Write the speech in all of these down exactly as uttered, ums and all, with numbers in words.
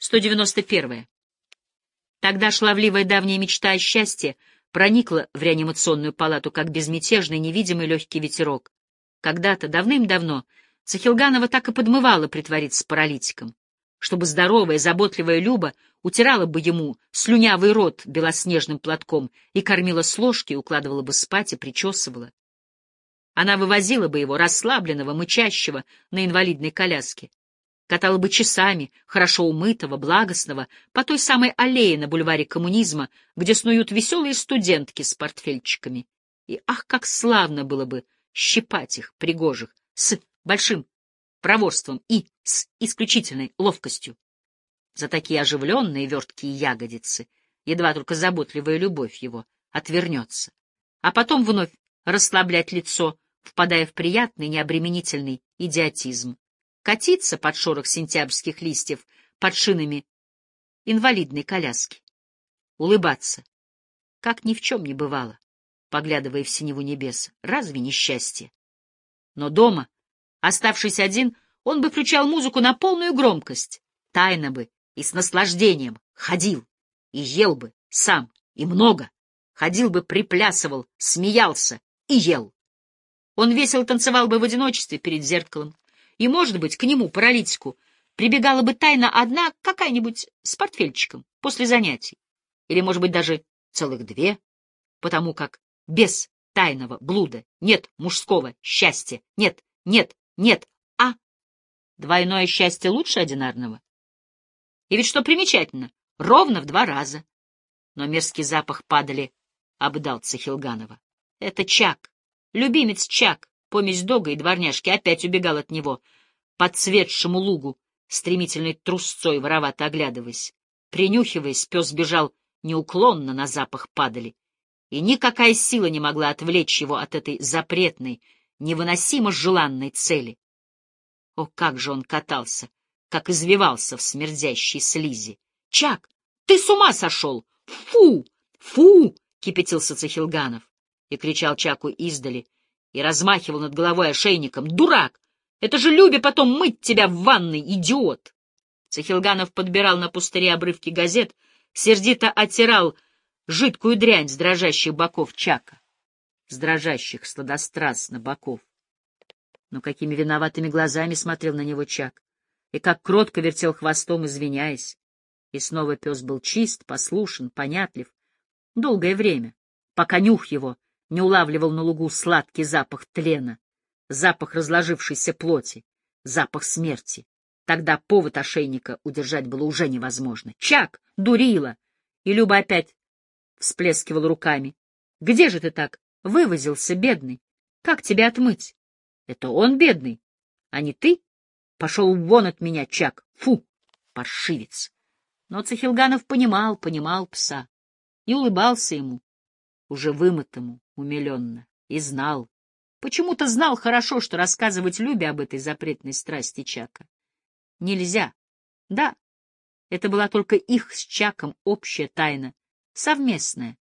сто девяносто первое. Тогда шлавливая давняя мечта о счастье проникла в реанимационную палату, как безмятежный, невидимый легкий ветерок. Когда-то, давным-давно, Цахилганова так и подмывала притвориться паралитиком, чтобы здоровая, заботливая Люба утирала бы ему слюнявый рот белоснежным платком и кормила с ложки, укладывала бы спать и причесывала. Она вывозила бы его, расслабленного, мычащего, на инвалидной коляске. Катала бы часами, хорошо умытого, благостного, по той самой аллее на бульваре Коммунизма, где снуют веселые студентки с портфельчиками. И ах, как славно было бы щипать их, пригожих, с большим проворством и с исключительной ловкостью. За такие оживленные верткие ягодицы едва только заботливая любовь его отвернется, а потом вновь расслаблять лицо, впадая в приятный, необременительный идиотизм, катиться под шорох сентябрьских листьев под шинами инвалидной коляски, улыбаться, как ни в чем не бывало, поглядывая в синеву небес. Разве не счастье? Но дома, оставшись один, он бы включал музыку на полную громкость, тайно бы и с наслаждением ходил и ел бы сам и много, ходил бы, приплясывал, смеялся и ел. Он весело танцевал бы в одиночестве перед зеркалом, и, может быть, к нему, паралитику, прибегала бы тайно одна какая-нибудь с портфельчиком после занятий, или, может быть, даже целых две, потому как без тайного блуда нет мужского счастья, нет, нет, нет, а двойное счастье лучше одинарного. И ведь, что примечательно, ровно в два раза. Но мерзкий запах падали обдал Цахилганова. Это Чак, любимец Чак, помесь дога и дворняжки, опять убегал от него по цветшему лугу, стремительной трусцой воровато оглядываясь. Принюхиваясь, пес бежал неуклонно на запах падали, и никакая сила не могла отвлечь его от этой запретной, невыносимо желанной цели. О, как же он катался, как извивался в смердящей слизи! — Чак, ты с ума сошел! Фу! Фу! — кипятился Цахилганов и кричал Чаку издали, и размахивал над головой ошейником. — Дурак! Это же Любе потом мыть тебя в ванной, идиот! Цахилганов подбирал на пустыре обрывки газет, сердито оттирал жидкую дрянь с дрожащих боков Чака, с дрожащих сладострастно боков. Но какими виноватыми глазами смотрел на него Чак, и как кротко вертел хвостом, извиняясь. И снова пес был чист, послушен, понятлив. Долгое время, пока нюх его не улавливал на лугу сладкий запах тлена, запах разложившейся плоти, запах смерти. Тогда повод ошейника удержать было уже невозможно. «Чак! Дурила!» И Люба опять всплескивала руками. «Где же ты так вывозился, бедный? Как тебя отмыть?» «Это он бедный, а не ты? Пошел вон от меня, Чак! Фу, паршивец!» Но Цахилганов понимал, понимал пса и улыбался ему, уже вымытому, умиленно, и знал. Почему-то знал хорошо, что рассказывать Любе об этой запретной страсти Чака нельзя. Да, это была только их с Чаком общая тайна, совместная.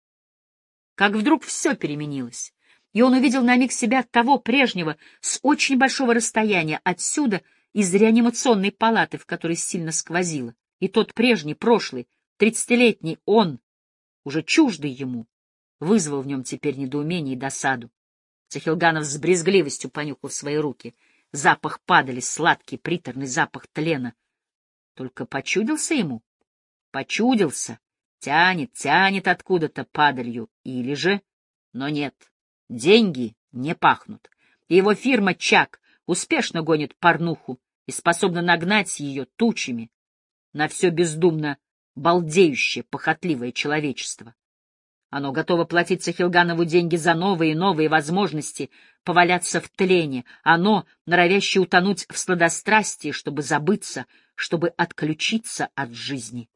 Как вдруг все переменилось, и он увидел на миг себя того прежнего с очень большого расстояния, отсюда, из реанимационной палаты, в которой сильно сквозило. И тот прежний, прошлый, тридцатилетний он, уже чуждый ему, вызвал в нем теперь недоумение и досаду. Цахилганов с брезгливостью понюхал свои руки. Запах падали, сладкий, приторный запах тлена. Только почудился ему? Почудился. Тянет, тянет откуда-то падалью. Или же... Но нет, деньги не пахнут. И его фирма «Чак» успешно гонит порнуху и способна нагнать ее тучами на все бездумно балдеющее, похотливое человечество. Оно готово платить Цахилганову деньги за новые и новые возможности поваляться в тлене. Оно, норовящее утонуть в сладострастии, чтобы забыться, чтобы отключиться от жизни.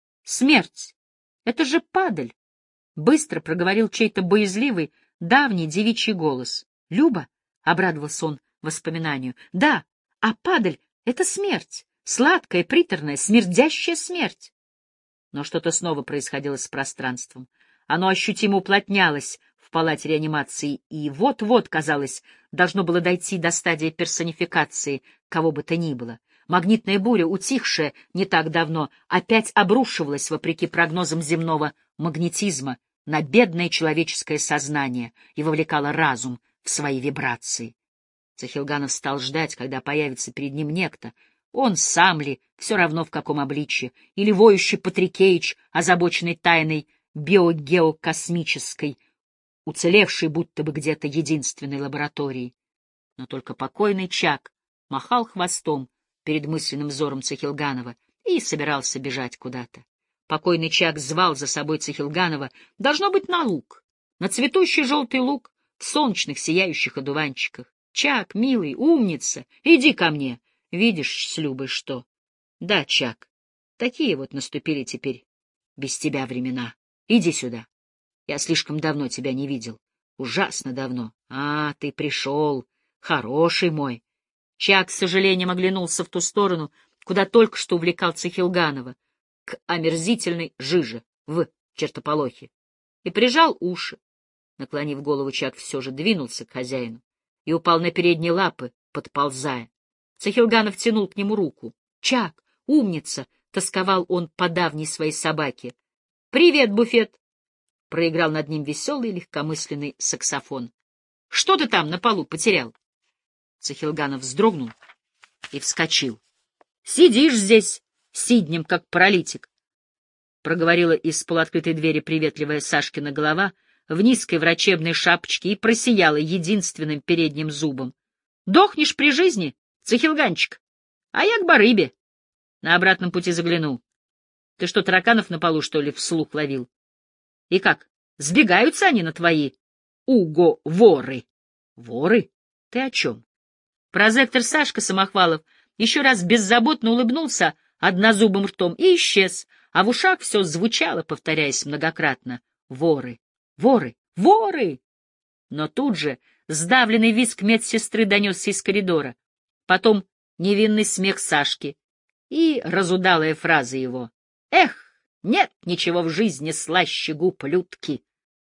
Смерть — это же падаль! — быстро проговорил чей-то боязливый, давний девичий голос. — Люба? — обрадовался он воспоминанию. — Да, а падаль — это смерть. Сладкая, приторная, смердящая смерть. Но что-то снова происходило с пространством. Оно ощутимо уплотнялось в палате реанимации, и вот-вот, казалось, должно было дойти до стадии персонификации кого бы то ни было. Магнитная буря, утихшая не так давно, опять обрушивалась, вопреки прогнозам земного магнетизма, на бедное человеческое сознание и вовлекала разум в свои вибрации. Цахилганов стал ждать, когда появится перед ним некто, он сам ли, все равно в каком обличье, или воющий Патрикеич, озабоченный тайной биогеокосмической, уцелевшей будто бы где-то единственной лаборатории. Но только покойный Чак махал хвостом перед мысленным взором Цахилганова и собирался бежать куда-то. Покойный Чак звал за собой Цахилганова, должно быть, на луг, на цветущий желтый луг в солнечных сияющих одуванчиках. «Чак, милый, умница, иди ко мне. Видишь с Любой что?» «Да, Чак, такие вот наступили теперь без тебя времена. Иди сюда. Я слишком давно тебя не видел. Ужасно давно. А, ты пришел. Хороший мой». Чак с сожалением оглянулся в ту сторону, куда только что увлекал Цахилганова, к омерзительной жиже в чертополохе, и прижал уши. Наклонив голову, Чак все же двинулся к хозяину и упал на передние лапы, подползая. Цахилганов тянул к нему руку. «Чак, умница!» — тосковал он по давней своей собаке. «Привет, Буфет!» — проиграл над ним веселый легкомысленный саксофон. «Что ты там на полу потерял?» Цахилганов вздрогнул и вскочил. «Сидишь здесь сиднем, как паралитик», — проговорила из полуоткрытой двери приветливая Сашкина голова в низкой врачебной шапочке и просияла единственным передним зубом. «Дохнешь при жизни, Цахилганчик? А я к барыбе. На обратном пути заглянул. Ты что, тараканов на полу, что ли, вслух ловил? И как, сбегаются они на твои уго-воры?» «Воры? Ты о чем?» Прозектор Сашка Самохвалов еще раз беззаботно улыбнулся однозубым ртом и исчез, а в ушах все звучало, повторяясь многократно: «Воры! Воры! Воры!» Но тут же сдавленный визг медсестры донесся из коридора, потом невинный смех Сашки и разудалая фраза его: «Эх, нет ничего в жизни слаще губ Людки!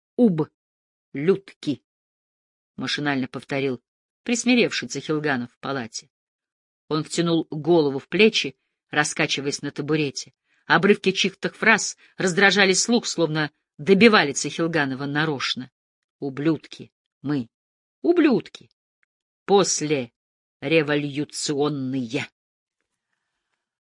Уб Людки!» Машинально повторил присмиревший Цахилганов в палате. Он втянул голову в плечи, раскачиваясь на табурете. Обрывки чьих-то фраз раздражали слух, словно добивали Цахилганова нарочно. «Ублюдки! Мы! Ублюдки! После революционные!»